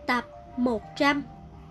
Tập 100.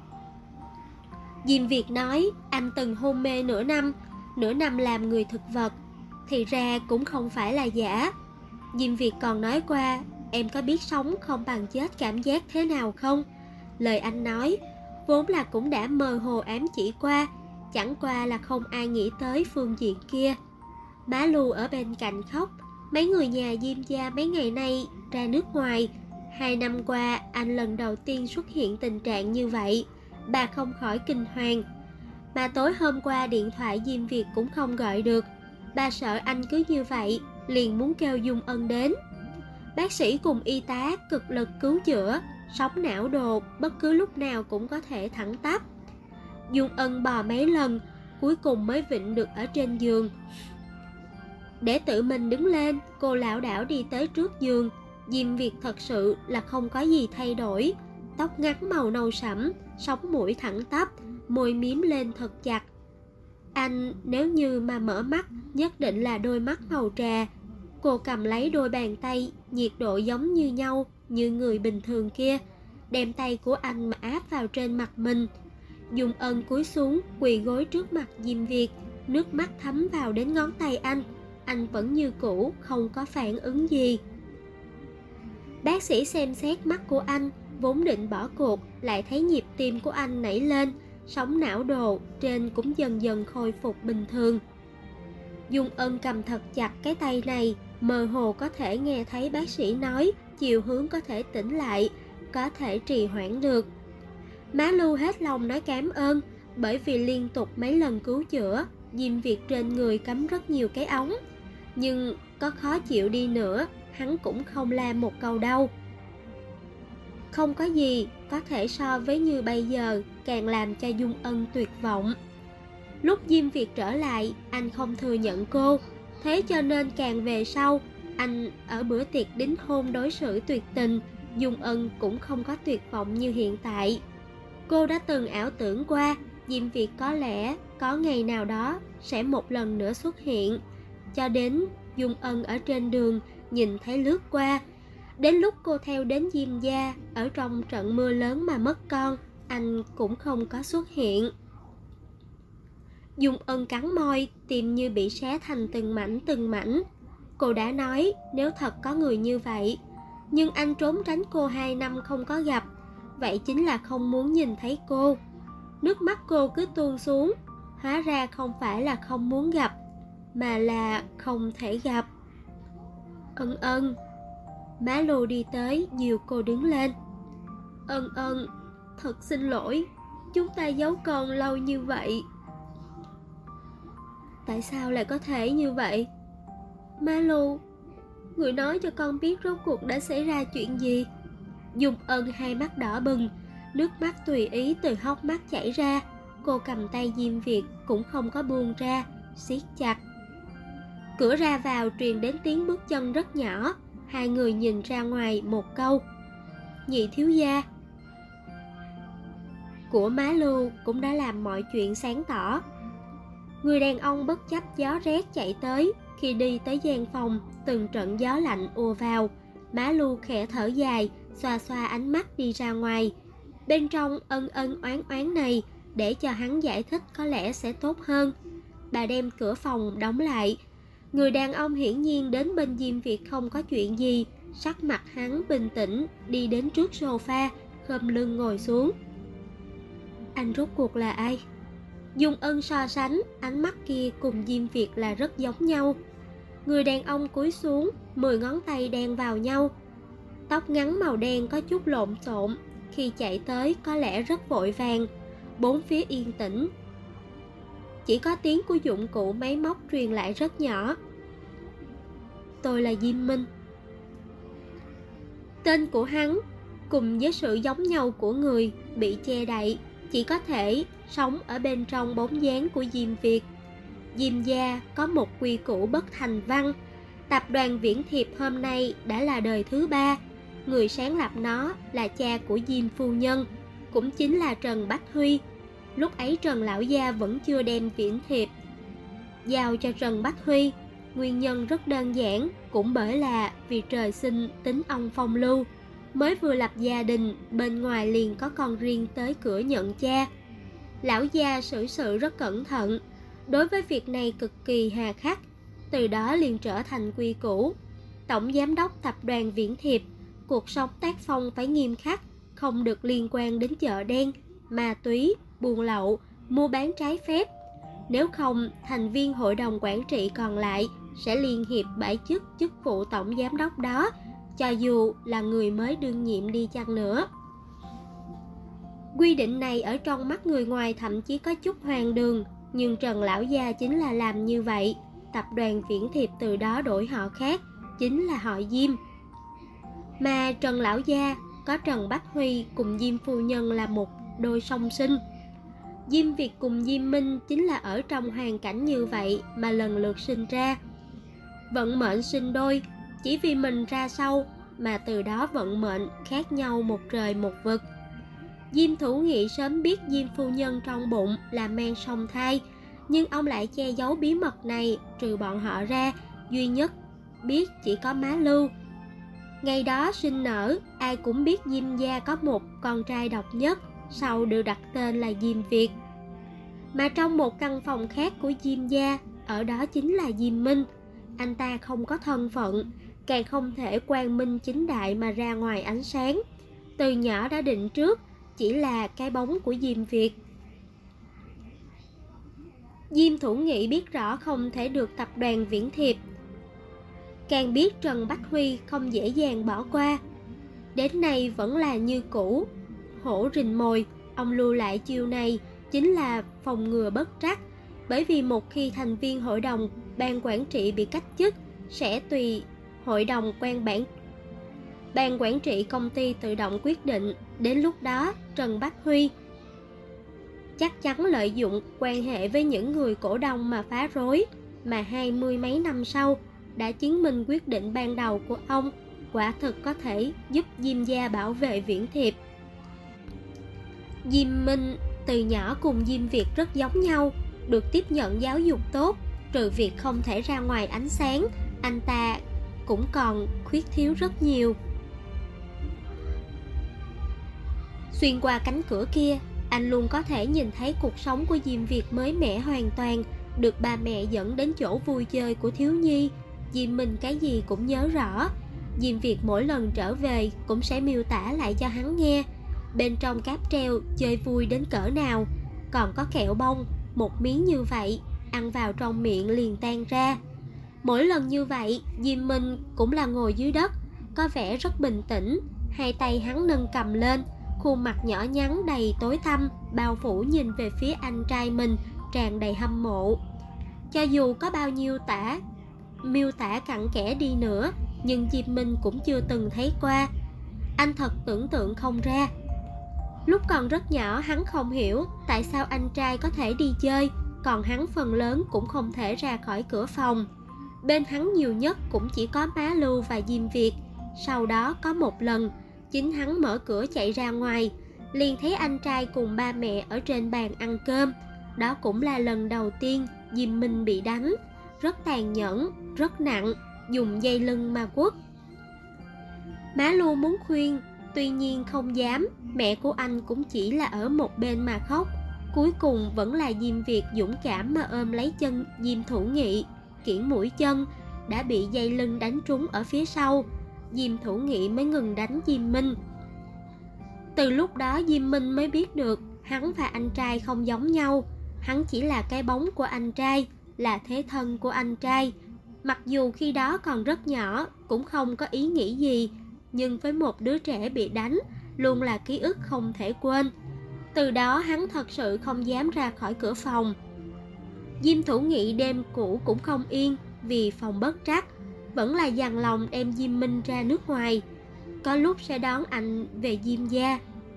Diêm Việt nói anh từng hôn mê nửa năm làm người thực vật. Thì ra cũng không phải là giả. Diêm Việt còn nói qua, em có biết sống không bằng chết cảm giác thế nào không? Lời anh nói vốn là cũng đã mơ hồ ám chỉ qua, chẳng qua là không ai nghĩ tới phương diện kia. Má Lu ở bên cạnh khóc. Mấy người nhà Diêm gia mấy ngày nay ra nước ngoài. 2 năm qua anh lần đầu tiên xuất hiện tình trạng như vậy. Bà không khỏi kinh hoàng. Mà tối hôm qua điện thoại Diêm Việt cũng không gọi được. Bà sợ anh cứ như vậy, liền muốn kêu Dung Ân đến. Bác sĩ cùng y tá cực lực cứu chữa, sóng não đồ bất cứ lúc nào cũng có thể thẳng tắp. Dung Ân bò mấy lần, cuối cùng mới vịn được ở trên giường. Để tự mình đứng lên, cô lảo đảo đi tới trước giường. Diêm Việt thật sự là không có gì thay đổi. Tóc ngắn màu nâu sẫm, sống mũi thẳng tắp, môi miếm lên thật chặt. Anh nếu như mà mở mắt, nhất định là đôi mắt màu trà. Cô cầm lấy đôi bàn tay, nhiệt độ giống như nhau, như người bình thường kia, đem tay của anh mà áp vào trên mặt mình. Dung Ân cúi xuống, quỳ gối trước mặt Diêm Việt, nước mắt thấm vào đến ngón tay anh. Anh vẫn như cũ, không có phản ứng gì. Bác sĩ xem xét mắt của anh, vốn định bỏ cuộc, lại thấy nhịp tim của anh nảy lên, sóng não đồ trên cũng dần dần khôi phục bình thường. Dung Ân cầm thật chặt cái tay này, mơ hồ có thể nghe thấy bác sĩ nói chiều hướng có thể tỉnh lại, có thể trì hoãn được. Má Lu hết lòng nói cảm ơn, bởi vì liên tục mấy lần cứu chữa, Diêm Việt trên người cắm rất nhiều cái ống. Nhưng có khó chịu đi nữa, hắn cũng không la một câu đâu. Không có gì có thể so với như bây giờ, càng làm cho Dung Ân tuyệt vọng. Lúc Diêm Việt trở lại, anh không thừa nhận cô. Thế cho nên càng về sau, anh ở bữa tiệc đính hôn đối xử tuyệt tình, Dung Ân cũng không có tuyệt vọng như hiện tại. Cô đã từng ảo tưởng qua, Diêm Việt có lẽ có ngày nào đó sẽ một lần nữa xuất hiện. Cho đến Dung Ân ở trên đường nhìn thấy lướt qua. Đến lúc cô theo đến Diêm gia, ở trong trận mưa lớn mà mất con, anh cũng không có xuất hiện. Dung Ân cắn môi, tim như bị xé thành từng mảnh. Cô đã nói nếu thật có người như vậy, nhưng anh trốn tránh cô 2 năm không có gặp, vậy chính là không muốn nhìn thấy cô. Nước mắt cô cứ tuôn xuống, hóa ra không phải là không muốn gặp, mà là không thể gặp. Ân Ân. Má Lu đi tới dìu cô đứng lên. Ân Ân, thật xin lỗi, chúng ta giấu con lâu như vậy. Tại sao lại có thể như vậy? Má Lu, người nói cho con biết rốt cuộc đã xảy ra chuyện gì. Dung Ân hai mắt đỏ bừng, nước mắt tùy ý từ hốc mắt chảy ra. Cô cầm tay Diêm Việt cũng không có buông ra, siết chặt. Cửa ra vào truyền đến tiếng bước chân rất nhỏ. Hai người nhìn ra ngoài một câu. Nhị thiếu gia của má Lu cũng đã làm mọi chuyện sáng tỏ. Người đàn ông bất chấp gió rét chạy tới. Khi đi tới gian phòng, từng trận gió lạnh ùa vào. Má Lu khẽ thở dài, xoa xoa ánh mắt đi ra ngoài. Bên trong ân ân oán oán này, để cho hắn giải thích có lẽ sẽ tốt hơn. Bà đem cửa phòng đóng lại. Người đàn ông hiển nhiên đến bên Diêm Việt không có chuyện gì. Sắc mặt hắn bình tĩnh, đi đến trước sofa, khom lưng ngồi xuống. Anh rốt cuộc là ai? Dung Ân so sánh, ánh mắt kia cùng Diêm Việt là rất giống nhau. Người đàn ông cúi xuống, 10 ngón tay đan vào nhau. Tóc ngắn màu đen có chút lộn xộn, khi chạy tới có lẽ rất vội vàng. Bốn phía yên tĩnh, chỉ có tiếng của dụng cụ máy móc truyền lại rất nhỏ. Tôi là Diêm Minh. Tên của hắn cùng với sự giống nhau của người bị che đậy, chỉ có thể sống ở bên trong bóng dáng của Diêm Việt. Diêm gia có một quy củ bất thành văn. Tập đoàn Viễn Thiệp hôm nay đã là đời thứ 3. Người sáng lập nó là cha của Diêm phu nhân, cũng chính là Trần Bách Huy. Lúc ấy Trần lão gia vẫn chưa đem Viễn Thiệp giao cho Trần Bách Huy. Nguyên nhân rất đơn giản, cũng bởi là vì trời sinh tính ông phong lưu. mới vừa lập gia đình, bên ngoài liền có con riêng tới cửa nhận cha. Lão gia xử sự rất cẩn thận, đối với việc này cực kỳ hà khắc, từ đó liền trở thành quy củ. Tổng giám đốc tập đoàn Viễn Thiệp, cuộc sống tác phong phải nghiêm khắc, không được liên quan đến chợ đen, ma túy, buôn lậu, mua bán trái phép. Nếu không, thành viên hội đồng quản trị còn lại sẽ liên hiệp bãi chức chức vụ tổng giám đốc đó, cho dù là người mới đương nhiệm đi chăng nữa. Quy định này ở trong mắt người ngoài thậm chí có chút hoang đường, nhưng Trần lão gia chính là làm như vậy. Tập đoàn Viễn Thiệp từ đó đổi họ khác, chính là họ Diêm. Mà Trần lão gia có Trần Bách Huy cùng Diêm phu nhân là một đôi song sinh. Diêm Việt cùng Diêm Minh chính là ở trong hoàn cảnh như vậy mà lần lượt sinh ra. Vận mệnh sinh đôi, chỉ vì mình ra sau mà từ đó vận mệnh khác nhau một trời một vực. Diêm Thủ Nghị sớm biết Diêm phu nhân trong bụng là mang song thai, nhưng ông lại che giấu bí mật này, trừ bọn họ ra, duy nhất biết chỉ có má Lưu. Ngày đó sinh nở, ai cũng biết Diêm gia có một con trai độc nhất, sau được đặt tên là Diêm Việt. Mà trong một căn phòng khác của Diêm gia, ở đó chính là Diêm Minh. Anh ta không có thân phận, càng không thể quang minh chính đại mà ra ngoài ánh sáng. Từ nhỏ đã định trước, chỉ là cái bóng của Diêm Việt. Diêm Thủ Nghị biết rõ không thể được tập đoàn Viễn Thiệp, càng biết Trần Bách Huy không dễ dàng bỏ qua. Đến nay vẫn là như cũ, hổ rình mồi. Ông lưu lại chiêu này chính là phòng ngừa bất trắc, bởi vì một khi thành viên hội đồng ban quản trị bị cách chức, sẽ tùy hội đồng ban quản trị công ty tự động quyết định. Đến lúc đó Trần Bách Huy chắc chắn lợi dụng quan hệ với những người cổ đông mà phá rối, mà 20 mấy năm sau đã chứng minh quyết định ban đầu của ông quả thực có thể giúp Diêm gia bảo vệ Viễn Thiệp. Diêm Minh từ nhỏ cùng Diêm Việt rất giống nhau, được tiếp nhận giáo dục tốt, trừ việc không thể ra ngoài ánh sáng, anh ta cũng còn khuyết thiếu rất nhiều. Xuyên qua cánh cửa kia, anh luôn có thể nhìn thấy cuộc sống của Diêm Việt mới mẻ hoàn toàn, được ba mẹ dẫn đến chỗ vui chơi của thiếu nhi. Diêm Minh cái gì cũng nhớ rõ. Diêm Việt mỗi lần trở về cũng sẽ miêu tả lại cho hắn nghe. Bên trong cáp treo chơi vui đến cỡ nào, còn có kẹo bông, một miếng như vậy, ăn vào trong miệng liền tan ra. Mỗi lần như vậy, Diêm Minh cũng là ngồi dưới đất, có vẻ rất bình tĩnh, hai tay hắn nâng cầm lên, khuôn mặt nhỏ nhắn đầy tối tăm, bao phủ nhìn về phía anh trai mình, tràn đầy hâm mộ. Cho dù có bao nhiêu miêu tả cặn kẽ đi nữa, nhưng Diêm Minh cũng chưa từng thấy qua. Anh thật tưởng tượng không ra. Lúc còn rất nhỏ, hắn không hiểu tại sao anh trai có thể đi chơi, còn hắn phần lớn cũng không thể ra khỏi cửa phòng. Bên hắn nhiều nhất cũng chỉ có má Lưu và Diêm Việt. Sau đó có một lần, chính hắn mở cửa chạy ra ngoài, liền thấy anh trai cùng ba mẹ ở trên bàn ăn cơm. Đó cũng là lần đầu tiên Diêm Minh bị đánh, rất tàn nhẫn, rất nặng, dùng dây lưng mà quất. Má Lưu muốn khuyên, tuy nhiên không dám, mẹ của anh cũng chỉ là ở một bên mà khóc. Cuối cùng vẫn là Diêm Việt dũng cảm mà ôm lấy chân Diêm Thủ Nghị, kiễng mũi chân, đã bị dây lưng đánh trúng ở phía sau. Diêm Thủ Nghị mới ngừng đánh Diêm Minh. Từ lúc đó Diêm Minh mới biết được hắn và anh trai không giống nhau. Hắn chỉ là cái bóng của anh trai, là thế thân của anh trai. Mặc dù khi đó còn rất nhỏ, cũng không có ý nghĩ gì, nhưng với một đứa trẻ bị đánh, luôn là ký ức không thể quên. Từ đó hắn thật sự không dám ra khỏi cửa phòng. Diêm Thủ Nghị đêm cũ cũng không yên, vì phòng bất trắc, vẫn là dằn lòng đem Diêm Minh ra nước ngoài, có lúc sẽ đón anh về Diêm gia.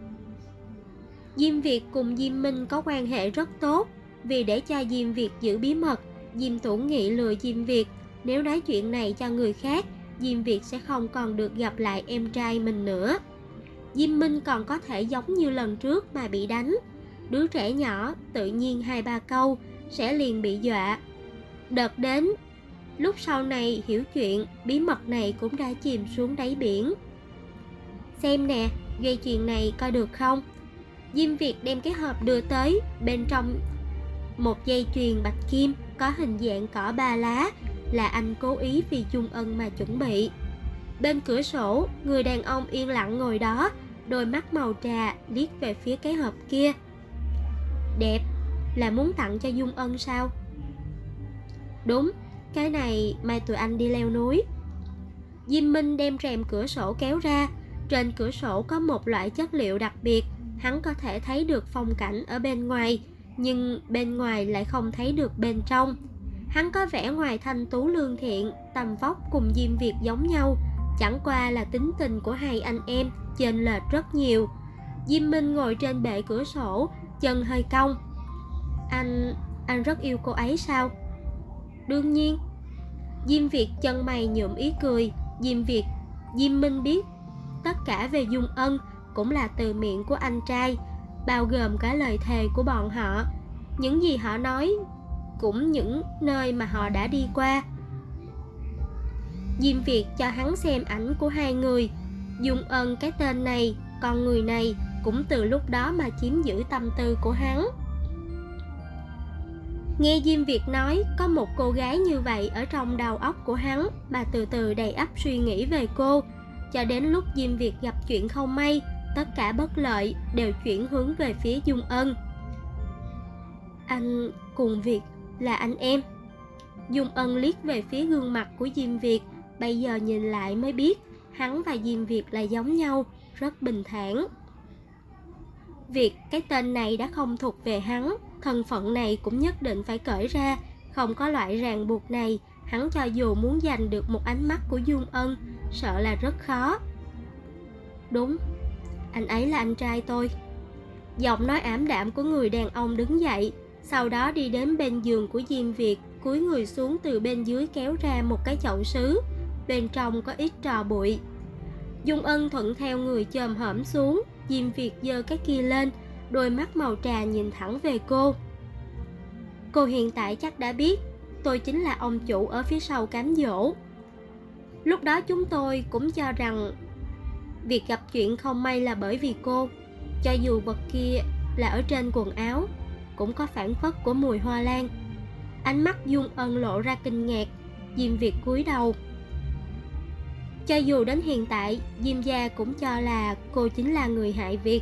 Diêm Việt cùng Diêm Minh có quan hệ rất tốt, vì để cho Diêm Việt giữ bí mật, Diêm Thủ Nghị lừa Diêm Việt, nếu nói chuyện này cho người khác, Diêm Việt sẽ không còn được gặp lại em trai mình nữa. Diêm Minh còn có thể giống như lần trước mà bị đánh, đứa trẻ nhỏ tự nhiên 2-3 câu sẽ liền bị dọa. Đợt đến, lúc sau này hiểu chuyện, bí mật này cũng đã chìm xuống đáy biển. Xem nè, dây chuyền này coi được không? Diêm Việt đem cái hộp đưa tới, bên trong một dây chuyền bạch kim có hình dạng cỏ ba lá, là anh cố ý vì Dung Ân mà chuẩn bị. Bên cửa sổ, người đàn ông yên lặng ngồi đó, đôi mắt màu trà liếc về phía cái hộp kia. Đẹp, là muốn tặng cho Dung Ân sao? Đúng, cái này mai tụi anh đi leo núi. Diêm Minh đem rèm cửa sổ kéo ra. Trên cửa sổ có một loại chất liệu đặc biệt, hắn có thể thấy được phong cảnh ở bên ngoài, nhưng bên ngoài lại không thấy được bên trong. Hắn có vẻ ngoài thanh tú lương thiện, tầm vóc cùng Diêm Việt giống nhau, chẳng qua là tính tình của hai anh em chênh lệch rất nhiều. Diêm Minh ngồi trên bệ cửa sổ, chân hơi cong. Anh rất yêu cô ấy sao? Đương nhiên. Diêm Việt chân mày nhuộm ý cười. Diêm Minh biết tất cả về Dung Ân cũng là từ miệng của anh trai, bao gồm cả lời thề của bọn họ. Những gì họ nói cũng những nơi mà họ đã đi qua. Diêm Việt cho hắn xem ảnh của hai người. Dung Ân, cái tên này, con người này cũng từ lúc đó mà chiếm giữ tâm tư của hắn. Nghe Diêm Việt nói có một cô gái như vậy ở trong đầu óc của hắn, mà từ từ đầy ắp suy nghĩ về cô, cho đến lúc Diêm Việt gặp chuyện không may, tất cả bất lợi đều chuyển hướng về phía Dung Ân. Anh cùng Việt là anh em. Dung Ân liếc về phía gương mặt của Diêm Việt, bây giờ nhìn lại mới biết hắn và Diêm Việt là giống nhau, rất bình thản. Việt, cái tên này đã không thuộc về hắn, thân phận này cũng nhất định phải cởi ra, không có loại ràng buộc này, hắn cho dù muốn giành được một ánh mắt của Dung Ân, sợ là rất khó. Đúng, anh ấy là anh trai tôi. Giọng nói ảm đạm của người đàn ông đứng dậy, sau đó đi đến bên giường của Diêm Việt, cúi người xuống từ bên dưới kéo ra một cái chậu sứ, bên trong có ít trò bụi. Dung Ân thuận theo người chồm hổm xuống. Diêm Việt giơ cái kia lên, đôi mắt màu trà nhìn thẳng về cô. Cô hiện tại chắc đã biết, tôi chính là ông chủ ở phía sau cám dỗ. Lúc đó chúng tôi cũng cho rằng việc gặp chuyện không may là bởi vì cô. Cho dù vật kia là ở trên quần áo, cũng có phảng phất của mùi hoa lan. Ánh mắt Dung Ân lộ ra kinh ngạc. Diêm Việt cúi đầu. Cho dù đến hiện tại, Diêm gia cũng cho là cô chính là người hại Việt.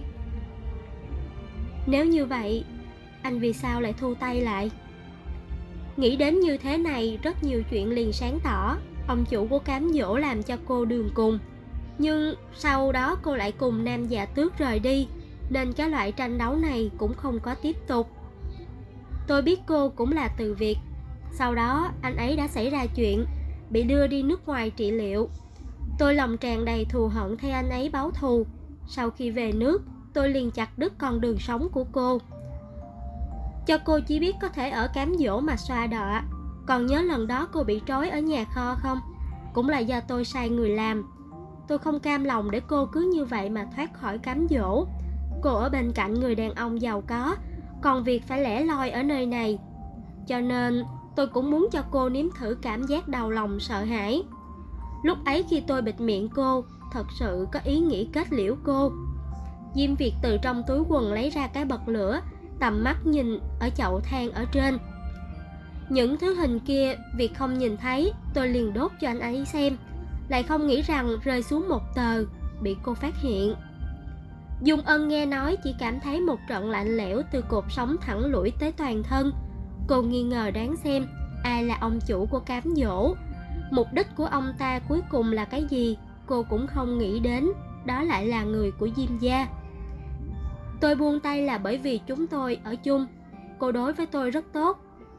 Nếu như vậy, anh vì sao lại thu tay lại? Nghĩ đến như thế này, rất nhiều chuyện liền sáng tỏ. Ông chủ của cám dỗ làm cho cô đường cùng, nhưng sau đó cô lại cùng Nam Dạ Tước rời đi, nên cái loại tranh đấu này cũng không có tiếp tục. Tôi biết cô cũng là từ Việt. Sau đó anh ấy đã xảy ra chuyện, bị đưa đi nước ngoài trị liệu. Tôi lòng tràn đầy thù hận thay anh ấy báo thù. Sau khi về nước, tôi liền chặt đứt con đường sống của cô, cho cô chỉ biết có thể ở cám dỗ mà xoa đọa. Còn nhớ lần đó cô bị trói ở nhà kho không? Cũng là do tôi sai người làm. Tôi không cam lòng để cô cứ như vậy mà thoát khỏi cám dỗ. Cô ở bên cạnh người đàn ông giàu có, còn Việt phải lẻ loi ở nơi này. Cho nên tôi cũng muốn cho cô nếm thử cảm giác đau lòng sợ hãi. Lúc ấy khi tôi bịt miệng cô, thật sự có ý nghĩ kết liễu cô. Diêm Việt từ trong túi quần lấy ra cái bật lửa, tầm mắt nhìn ở chậu than ở trên. Những thứ hình kia Việt không nhìn thấy, tôi liền đốt cho anh ấy xem. Lại không nghĩ rằng rơi xuống một tờ, bị cô phát hiện. Dung Ân nghe nói chỉ cảm thấy một trận lạnh lẽo từ cột sống thẳng lũi tới toàn thân. Cô nghi ngờ đoán xem ai là ông chủ của cám dỗ. Mục đích của ông ta cuối cùng là cái gì, cô cũng không nghĩ đến. Đó lại là người của Diêm gia. Tôi buông tay là bởi vì chúng tôi ở chung. Cô đối với tôi rất tốt.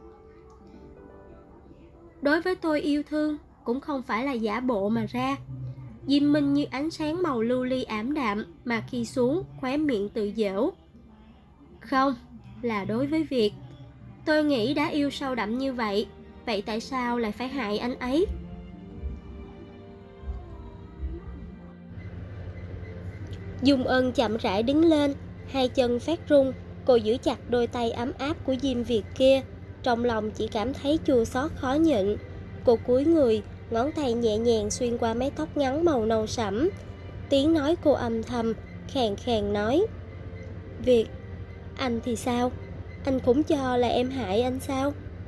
Đối với tôi yêu thương cũng không phải là giả bộ mà ra. Diêm Minh như ánh sáng màu lưu ly ảm đạm, mà khi xuống khóe miệng tự giễu. Không, là đối với Việt. Tôi nghĩ đã yêu sâu đậm như vậy, vậy tại sao lại phải hại anh ấy? Dung Ân chậm rãi đứng lên, hai chân phát run. Cô giữ chặt đôi tay ấm áp của Diêm Việt kia, trong lòng chỉ cảm thấy chua xót khó nhịn. Cô cúi người, ngón tay nhẹ nhàng xuyên qua mái tóc ngắn màu nâu sẫm. Tiếng nói cô âm thầm, khàn khàn nói: Việt, anh thì sao? Anh cũng cho là em hại anh sao?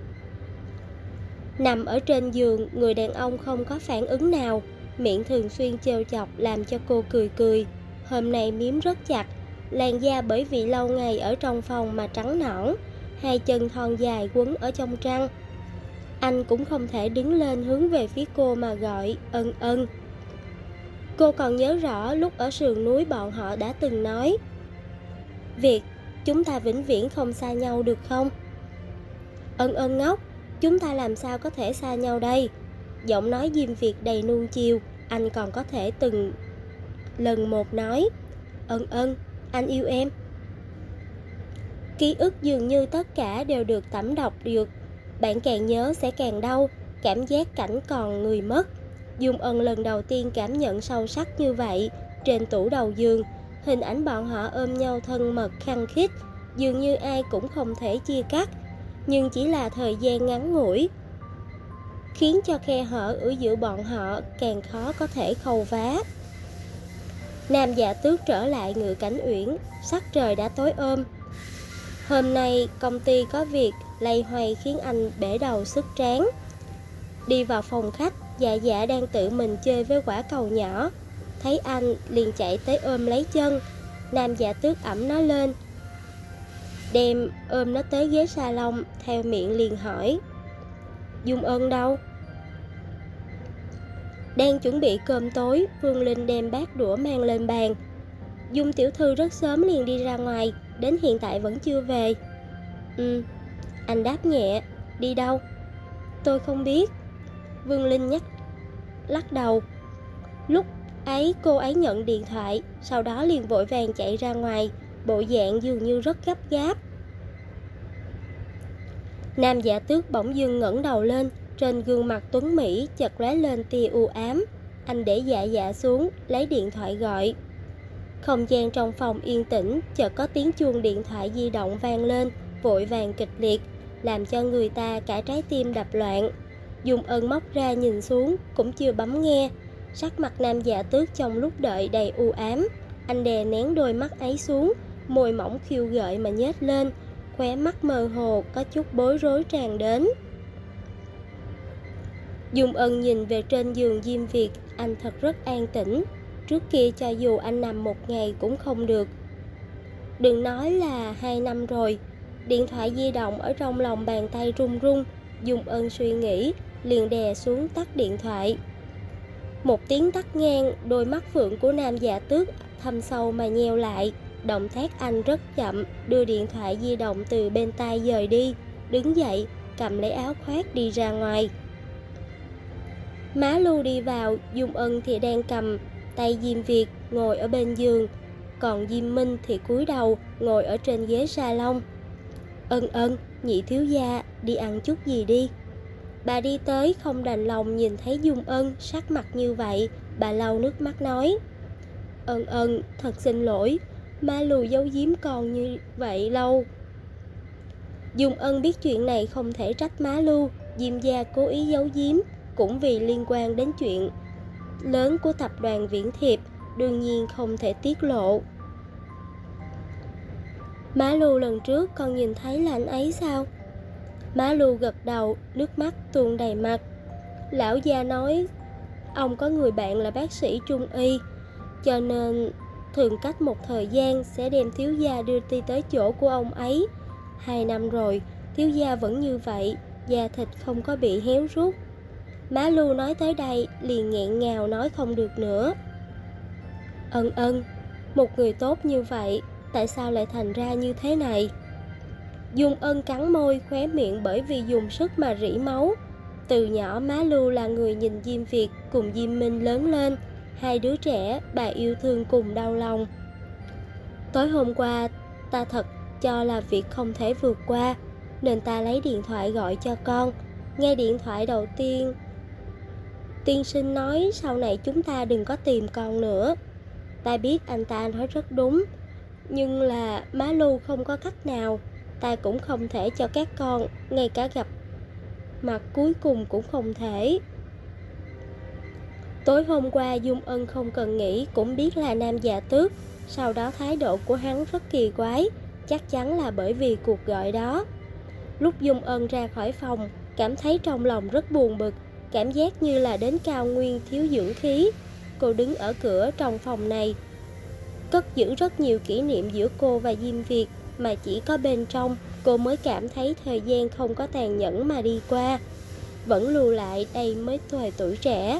Nằm ở trên giường, người đàn ông không có phản ứng nào, miệng thường xuyên trêu chọc làm cho cô cười cười. Hôm nay miếm rất chặt, làn da bởi vì lâu ngày ở trong phòng mà trắng nõn, hai chân thon dài quấn ở trong trăng. Anh cũng không thể đứng lên hướng về phía cô mà gọi ân ân. Cô còn nhớ rõ lúc ở sườn núi bọn họ đã từng nói: Việt, chúng ta vĩnh viễn không xa nhau được không? Ân ân ngốc, chúng ta làm sao có thể xa nhau đây? Giọng nói Diêm Việt đầy nuông chiều. Anh còn có thể từng lần một nói: Ân ân, anh yêu em. Ký ức dường như tất cả đều được tẩm đọc được. Bạn càng nhớ sẽ càng đau, cảm giác cảnh còn người mất. Dung Ân lần đầu tiên cảm nhận sâu sắc như vậy. Trên tủ đầu giường, hình ảnh bọn họ ôm nhau thân mật khăng khít, dường như ai cũng không thể chia cắt. Nhưng chỉ là thời gian ngắn ngủi, khiến cho khe hở ở giữa bọn họ càng khó có thể khâu vá. Nam Dạ Tước trở lại Ngự Cảnh Uyển, sắc trời đã tối ôm. Hôm nay công ty có việc lay hoay khiến anh bể đầu sức tráng. Đi vào phòng khách, Dạ Dạ đang tự mình chơi với quả cầu nhỏ. Thấy anh liền chạy tới ôm lấy chân. Nam Dạ Tước ẵm nó lên, đem ôm nó tới ghế salon, theo miệng liền hỏi: Dung Ân đâu? Đang chuẩn bị cơm tối, Vương Linh đem bát đũa mang lên bàn. Dung tiểu thư rất sớm liền đi ra ngoài, đến hiện tại vẫn chưa về. Anh đáp nhẹ. Đi đâu? Tôi không biết. Vương Linh lắc đầu. Lúc ấy cô ấy nhận điện thoại, sau đó liền vội vàng chạy ra ngoài, bộ dạng dường như rất gấp gáp. Nam Dạ Tước bỗng dưng ngẩng đầu lên, trên gương mặt tuấn mỹ chợt lóe lên tia u ám. Anh để Dạ Dạ xuống, lấy điện thoại gọi. Không gian trong phòng yên tĩnh, chợt có tiếng chuông điện thoại di động vang lên, vội vàng kịch liệt, làm cho người ta cả trái tim đập loạn. Dung Ân móc ra nhìn xuống, cũng chưa bấm nghe. Sắc mặt Nam Dạ Tước trong lúc đợi đầy u ám. Anh đè nén đôi mắt ấy xuống, môi mỏng khiêu gợi mà nhếch lên, khóe mắt mơ hồ có chút bối rối tràn đến. Dung Ân nhìn về trên giường Diêm Việt, anh thật rất an tĩnh. Trước kia cho dù anh nằm một ngày cũng không được, đừng nói là 2 năm rồi. Điện thoại di động ở trong lòng bàn tay run run. Dung Ân suy nghĩ, liền đè xuống tắt điện thoại. Một tiếng tắt ngang, đôi mắt phượng của Nam Dạ Tước thâm sâu mà nheo lại. Động tác anh rất chậm, đưa điện thoại di động từ bên tai dời đi, đứng dậy, cầm lấy áo khoác đi ra ngoài. Má Lưu đi vào, Dung Ân thì đang cầm tay Diêm Việt ngồi ở bên giường, còn Diêm Minh thì cúi đầu ngồi ở trên ghế salon. Ân ân, nhị thiếu gia, đi ăn chút gì đi. Bà đi tới không đành lòng nhìn thấy Dung Ân sắc mặt như vậy, bà lau nước mắt nói: Ân ân, thật xin lỗi, má Lưu giấu giếm con như vậy lâu. Dung Ân biết chuyện này không thể trách má Lưu, Diêm gia cố ý giấu giếm cũng vì liên quan đến chuyện lớn của tập đoàn Viễn Thiệp, đương nhiên không thể tiết lộ. Má Lưu lần trước con nhìn thấy là anh ấy sao? Má Lưu gật đầu, nước mắt tuôn đầy mặt. Lão gia nói ông có người bạn là bác sĩ trung y, cho nên thường cách một thời gian sẽ đem thiếu gia đưa đi tới chỗ của ông ấy. 2 năm rồi, thiếu gia vẫn như vậy, da thịt không có bị héo rút. Má Lưu nói tới đây liền nghẹn ngào nói không được nữa. Ân ân, một người tốt như vậy, tại sao lại thành ra như thế này? Dung Ân cắn môi, khóe miệng bởi vì dùng sức mà rỉ máu. Từ nhỏ má Lưu là người nhìn Diêm Việt cùng Diêm Minh lớn lên, 2 đứa trẻ bà yêu thương cùng đau lòng. Tối hôm qua ta thật cho là việc không thể vượt qua, nên ta lấy điện thoại gọi cho con. Nghe điện thoại đầu tiên, tiên sinh nói sau này chúng ta đừng có tìm con nữa. Ta biết anh ta nói rất đúng, nhưng là má Lưu không có cách nào. Ta cũng không thể cho các con, ngay cả gặp mặt cuối cùng cũng không thể. Tối hôm qua Dung Ân không cần nghĩ cũng biết là Nam Dạ Tước. Sau đó thái độ của hắn rất kỳ quái, chắc chắn là bởi vì cuộc gọi đó. Lúc Dung Ân ra khỏi phòng, cảm thấy trong lòng rất buồn bực, cảm giác như là đến cao nguyên thiếu dưỡng khí. Cô đứng ở cửa trong phòng này, cất giữ rất nhiều kỷ niệm giữa cô và Diêm Việt, mà chỉ có bên trong cô mới cảm thấy thời gian không có tàn nhẫn mà đi qua. Vẫn lưu lại đây mới thời tuổi trẻ.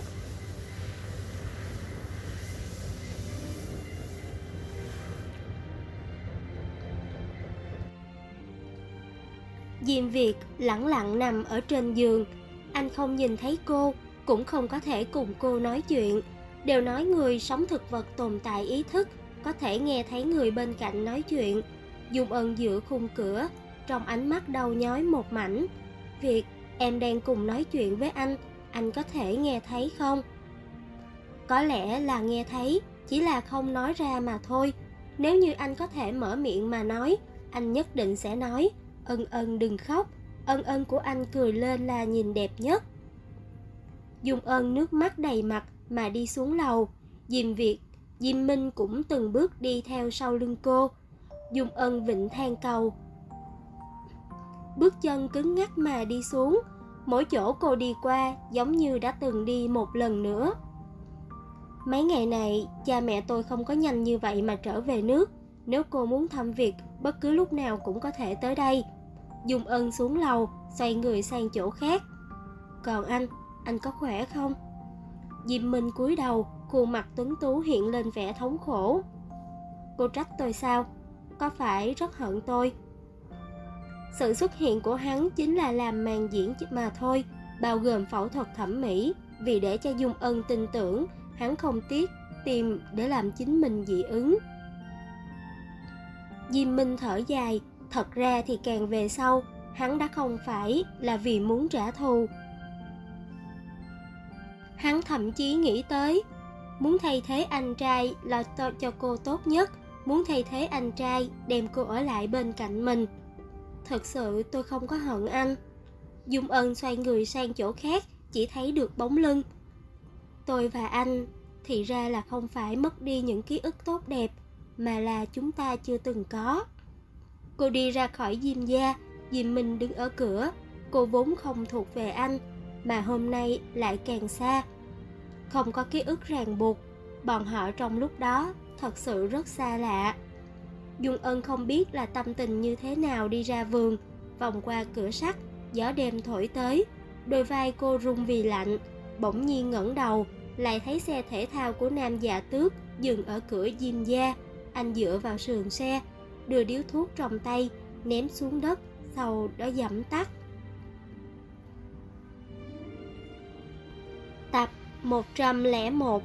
Diêm Việt lẳng lặng nằm ở trên giường. Anh không nhìn thấy cô, cũng không có thể cùng cô nói chuyện. Đều nói người sống thực vật tồn tại ý thức, có thể nghe thấy người bên cạnh nói chuyện. Dung Ân dựa khung cửa, trong ánh mắt đau nhói một mảnh. Việt, em đang cùng nói chuyện với anh có thể nghe thấy không? Có lẽ là nghe thấy, chỉ là không nói ra mà thôi. Nếu như anh có thể mở miệng mà nói, anh nhất định sẽ nói. Ân Ân đừng khóc, Ân Ân của anh cười lên là nhìn đẹp nhất. Dung Ân nước mắt đầy mặt mà đi xuống lầu. Diêm Việt, Diêm Minh cũng từng bước đi theo sau lưng cô. Dung Ân vịn thang cầu, bước chân cứng ngắc mà đi xuống. Mỗi chỗ cô đi qua giống như đã từng đi một lần nữa. Mấy ngày này cha mẹ tôi không có nhanh như vậy mà trở về nước. Nếu cô muốn thăm Việt, bất cứ lúc nào cũng có thể tới đây. Dung Ân xuống lầu, xoay người sang chỗ khác. Còn anh có khỏe không? Diêm Minh cúi đầu, khuôn mặt tuấn tú hiện lên vẻ thống khổ. Cô trách tôi sao? Có phải rất hận tôi? Sự xuất hiện của hắn chính là làm màn diễn mà thôi, bao gồm phẫu thuật thẩm mỹ. Vì để cho Dung Ân tin tưởng, hắn không tiếc tìm để làm chính mình dị ứng. Diêm Minh thở dài. Thật ra thì càng về sau, hắn đã không phải là vì muốn trả thù. Hắn thậm chí nghĩ tới muốn thay thế anh trai là cho cô tốt nhất, muốn thay thế anh trai đem cô ở lại bên cạnh mình. Thật sự tôi không có hận anh. Dung Ân xoay người sang chỗ khác, chỉ thấy được bóng lưng. Tôi và anh thì ra là không phải mất đi những ký ức tốt đẹp, mà là chúng ta chưa từng có. Cô đi ra khỏi Diêm gia, Diêm Minh đứng ở cửa. Cô vốn không thuộc về anh, mà hôm nay lại càng xa. Không có ký ức ràng buộc, bọn họ trong lúc đó thật sự rất xa lạ. Dung Ân không biết là tâm tình như thế nào đi ra vườn. Vòng qua cửa sắt, gió đêm thổi tới. Đôi vai cô run vì lạnh. Bỗng nhiên ngẩng đầu, lại thấy xe thể thao của Nam Dạ Tước dừng ở cửa Diêm gia. Anh dựa vào sườn xe, đưa điếu thuốc trong tay, ném xuống đất, sau đó giẫm tắt. Tập 101.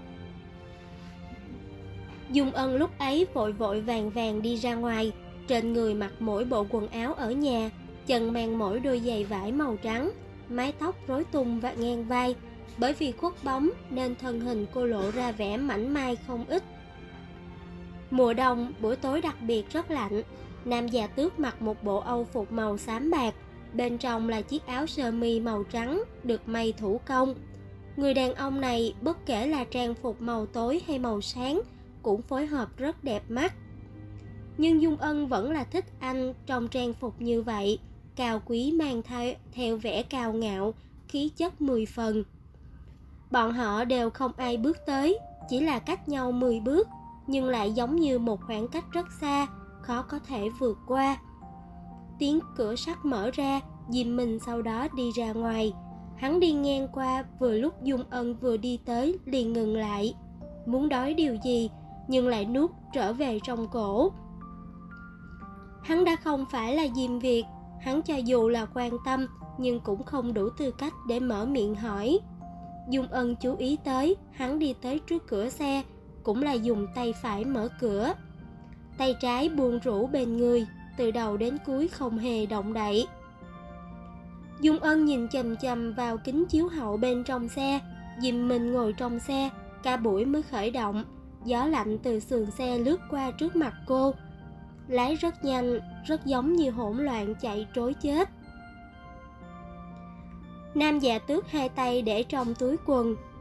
Dung Ân lúc ấy vội vội vàng vàng đi ra ngoài, trên người mặc mỗi bộ quần áo ở nhà, chân mang mỗi đôi giày vải màu trắng, mái tóc rối tung và ngang vai. Bởi vì khuất bóng nên thân hình cô lộ ra vẻ mảnh mai không ít. Mùa đông, buổi tối đặc biệt rất lạnh. Nam Dạ Tước mặc một bộ âu phục màu xám bạc, bên trong là chiếc áo sơ mi màu trắng được may thủ công. Người đàn ông này bất kể là trang phục màu tối hay màu sáng cũng phối hợp rất đẹp mắt. Nhưng Dung Ân vẫn là thích anh trong trang phục như vậy, cao quý mang theo vẻ cao ngạo, khí chất 10 phần. Bọn họ đều không ai bước tới, chỉ là cách nhau 10 bước, nhưng lại giống như một khoảng cách rất xa, khó có thể vượt qua. Tiếng cửa sắt mở ra, Diêm Minh sau đó đi ra ngoài. Hắn đi ngang qua vừa lúc Dung Ân vừa đi tới liền ngừng lại, muốn nói điều gì nhưng lại nuốt trở về trong cổ. Hắn đã không phải là Diêm Việt, hắn cho dù là quan tâm nhưng cũng không đủ tư cách để mở miệng hỏi. Dung Ân chú ý tới, hắn đi tới trước cửa xe, cũng là dùng tay phải mở cửa. Tay trái buông rũ bên người, từ đầu đến cuối không hề động đậy. Dung Ân nhìn chằm chằm vào kính chiếu hậu bên trong xe. Diêm Minh ngồi trong xe, cả buổi mới khởi động. Gió lạnh từ sườn xe lướt qua trước mặt cô. Lái rất nhanh, rất giống như hỗn loạn chạy trối chết. Nam Dạ Tước hai tay để trong túi quần,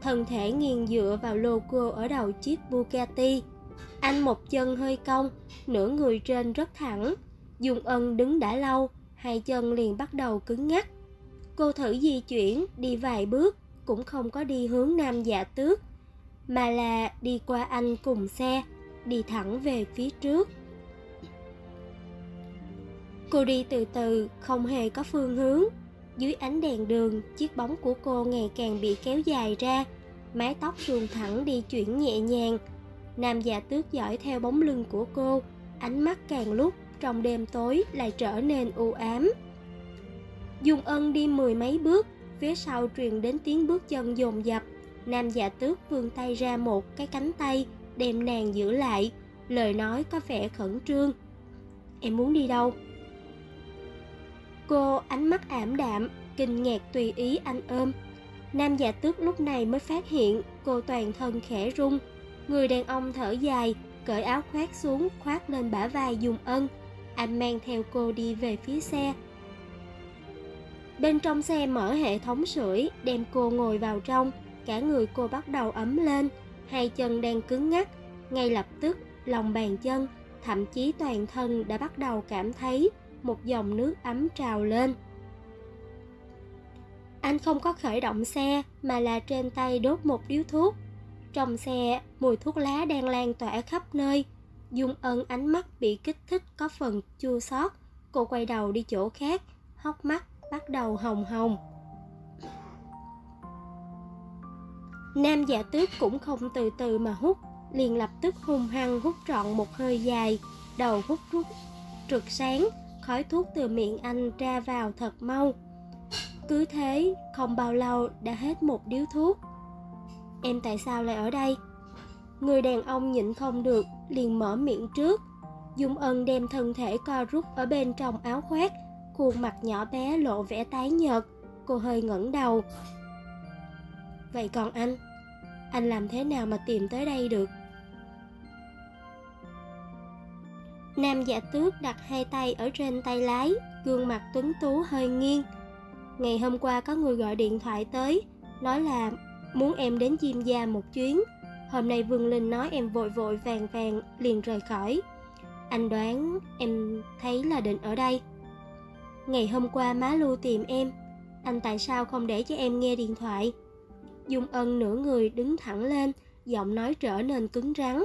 thân thể nghiêng dựa vào logo ở đầu chiếc Bugatti. Anh một chân hơi cong, nửa người trên rất thẳng. Dung Ân đứng đã lâu, hai chân liền bắt đầu cứng ngắc. Cô thử di chuyển, đi vài bước, cũng không có đi hướng Nam Dạ Tước, mà là đi qua anh cùng xe, đi thẳng về phía trước. Cô đi từ từ, không hề có phương hướng. Dưới ánh đèn đường, chiếc bóng của cô ngày càng bị kéo dài ra, mái tóc suôn thẳng đi chuyển nhẹ nhàng. Nam Dạ Tước dõi theo bóng lưng của cô, ánh mắt càng lúc trong đêm tối lại trở nên u ám. Dung Ân đi mười mấy bước, phía sau truyền đến tiếng bước chân dồn dập. Nam Dạ Tước vươn tay ra một cái cánh tay, đem nàng giữ lại, lời nói có vẻ khẩn trương. Em muốn đi đâu? Cô ánh mắt ảm đạm, kinh ngạc tùy ý anh ôm. Nam Dạ Tước lúc này mới phát hiện cô toàn thân khẽ run. Người đàn ông thở dài, cởi áo khoác xuống khoác lên bả vai Dung Ân. Anh mang theo cô đi về phía xe. Bên trong xe mở hệ thống sưởi, đem cô ngồi vào trong. Cả người cô bắt đầu ấm lên, hai chân đang cứng ngắc. Ngay lập tức, lòng bàn chân, thậm chí toàn thân đã bắt đầu cảm thấy một dòng nước ấm trào lên. Anh không có khởi động xe, mà là trên tay đốt một điếu thuốc. Trong xe, mùi thuốc lá đang lan tỏa khắp nơi. Dung Ân ánh mắt bị kích thích có phần chua xót. Cô quay đầu đi chỗ khác, hốc mắt bắt đầu hồng hồng. Nam Dạ Tước cũng không từ từ mà hút, liền lập tức hung hăng hút trọn một hơi dài, đầu hút rút rực sáng, khói thuốc từ miệng anh ra vào thật mau. Cứ thế, không bao lâu đã hết một điếu thuốc. Em tại sao lại ở đây? Người đàn ông nhịn không được, liền mở miệng trước. Dung Ân đem thân thể co rút ở bên trong áo khoác, khuôn mặt nhỏ bé lộ vẻ tái nhợt. Cô hơi ngẩng đầu. Vậy còn anh làm thế nào mà tìm tới đây được? Nam Dạ Tước đặt hai tay ở trên tay lái, gương mặt tuấn tú hơi nghiêng. Ngày hôm qua có người gọi điện thoại tới, nói là muốn em đến Diêm Gia một chuyến. Hôm nay Vương Linh nói em vội vội vàng vàng liền rời khỏi. Anh đoán em thấy là định ở đây. Ngày hôm qua má Lưu tìm em, anh tại sao không để cho em nghe điện thoại? Dung Ân nửa người đứng thẳng lên, giọng nói trở nên cứng rắn.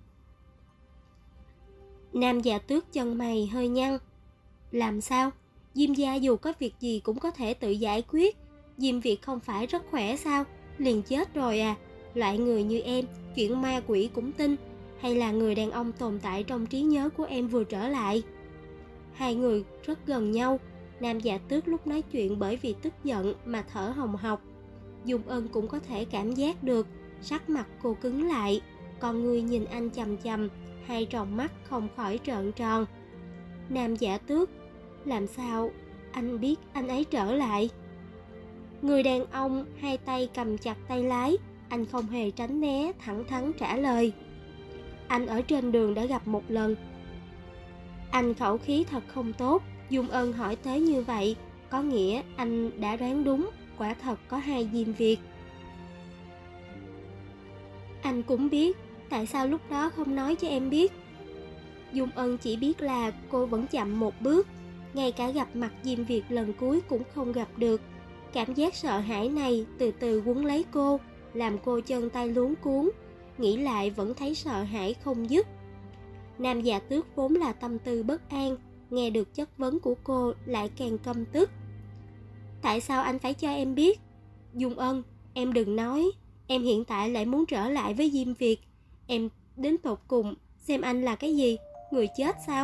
Nam Dạ Tước chân mày hơi nhăn. Làm sao? Diêm Gia dù có việc gì cũng có thể tự giải quyết. Diêm Việt không phải rất khỏe sao? Liền chết rồi à? Loại người như em, chuyện ma quỷ cũng tin? Hay là người đàn ông tồn tại trong trí nhớ của em vừa trở lại? Hai người rất gần nhau. Nam Dạ Tước lúc nói chuyện bởi vì tức giận mà thở hồng hộc. Dung Ân cũng có thể cảm giác được, sắc mặt cô cứng lại, con người nhìn anh chằm chằm, hai tròng mắt không khỏi trợn tròn. Nam Dạ Tước, làm sao anh biết anh ấy trở lại? Người đàn ông hai tay cầm chặt tay lái, anh không hề tránh né, thẳng thắn trả lời. Anh ở trên đường đã gặp một lần. Anh khẩu khí thật không tốt. Dung Ân hỏi tới như vậy, có nghĩa anh đã đoán đúng, quả thật có hai Diêm Việt. Anh cũng biết, tại sao lúc đó không nói cho em biết? Dung Ân chỉ biết là cô vẫn chậm một bước, ngay cả gặp mặt Diêm Việt lần cuối cũng không gặp được. Cảm giác sợ hãi này từ từ quấn lấy cô, làm cô chân tay luống cuống, nghĩ lại vẫn thấy sợ hãi không dứt. Nam Dạ Tước vốn là tâm tư bất an, nghe được chất vấn của cô lại càng căm tức. Tại sao anh phải cho em biết? Dung Ân, em đừng nói, em hiện tại lại muốn trở lại với Diêm Việt. Em đến tột cùng xem anh là cái gì? Người chết sao?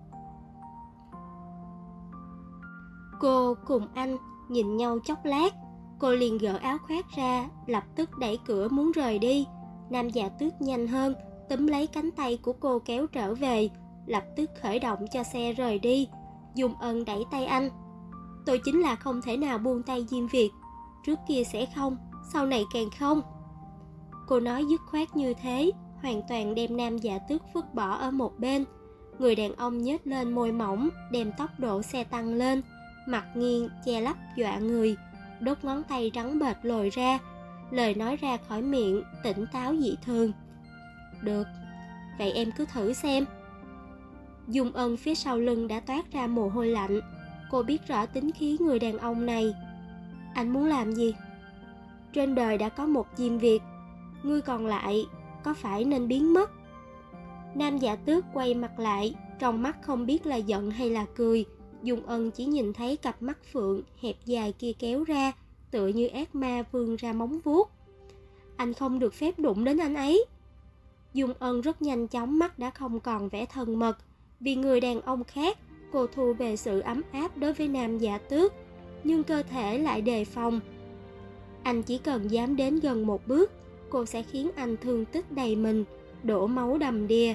Cô cùng anh nhìn nhau chốc lát, cô liền gỡ áo khoác ra, lập tức đẩy cửa muốn rời đi. Nam Dạ Tước nhanh hơn, túm lấy cánh tay của cô kéo trở về, lập tức khởi động cho xe rời đi. Dung Ân đẩy tay anh. Tôi chính là không thể nào buông tay Diêm Việt. Trước kia sẽ không, sau này càng không. Cô nói dứt khoát như thế, hoàn toàn đem Nam Dạ Tước vứt bỏ ở một bên. Người đàn ông nhếch lên môi mỏng, đem tốc độ xe tăng lên, mặt nghiêng che lấp dọa người, đốt ngón tay trắng bệch lồi ra. lời nói ra khỏi miệng tỉnh táo dị thường. Được, vậy em cứ thử xem. Dung Ân phía sau lưng đã toát ra mồ hôi lạnh. Cô biết rõ tính khí người đàn ông này. Anh muốn làm gì? Trên đời đã có một Diêm Việt, ngươi còn lại có phải nên biến mất? Nam Dạ Tước quay mặt lại, trong mắt không biết là giận hay là cười. Dung Ân chỉ nhìn thấy cặp mắt phượng hẹp dài kia kéo ra, tựa như ác ma vươn ra móng vuốt. Anh không được phép đụng đến anh ấy. Dung Ân rất nhanh chóng, mắt đã không còn vẻ thân mật. Vì người đàn ông khác, cô thu về sự ấm áp đối với Nam Dạ Tước, nhưng cơ thể lại đề phòng. Anh chỉ cần dám đến gần một bước, cô sẽ khiến anh thương tích đầy mình, đổ máu đầm đìa.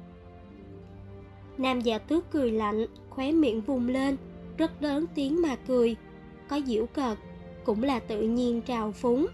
Nam Dạ Tước cười lạnh, khóe miệng vung lên, rất lớn tiếng mà cười, có giễu cợt, cũng là tự nhiên trào phúng.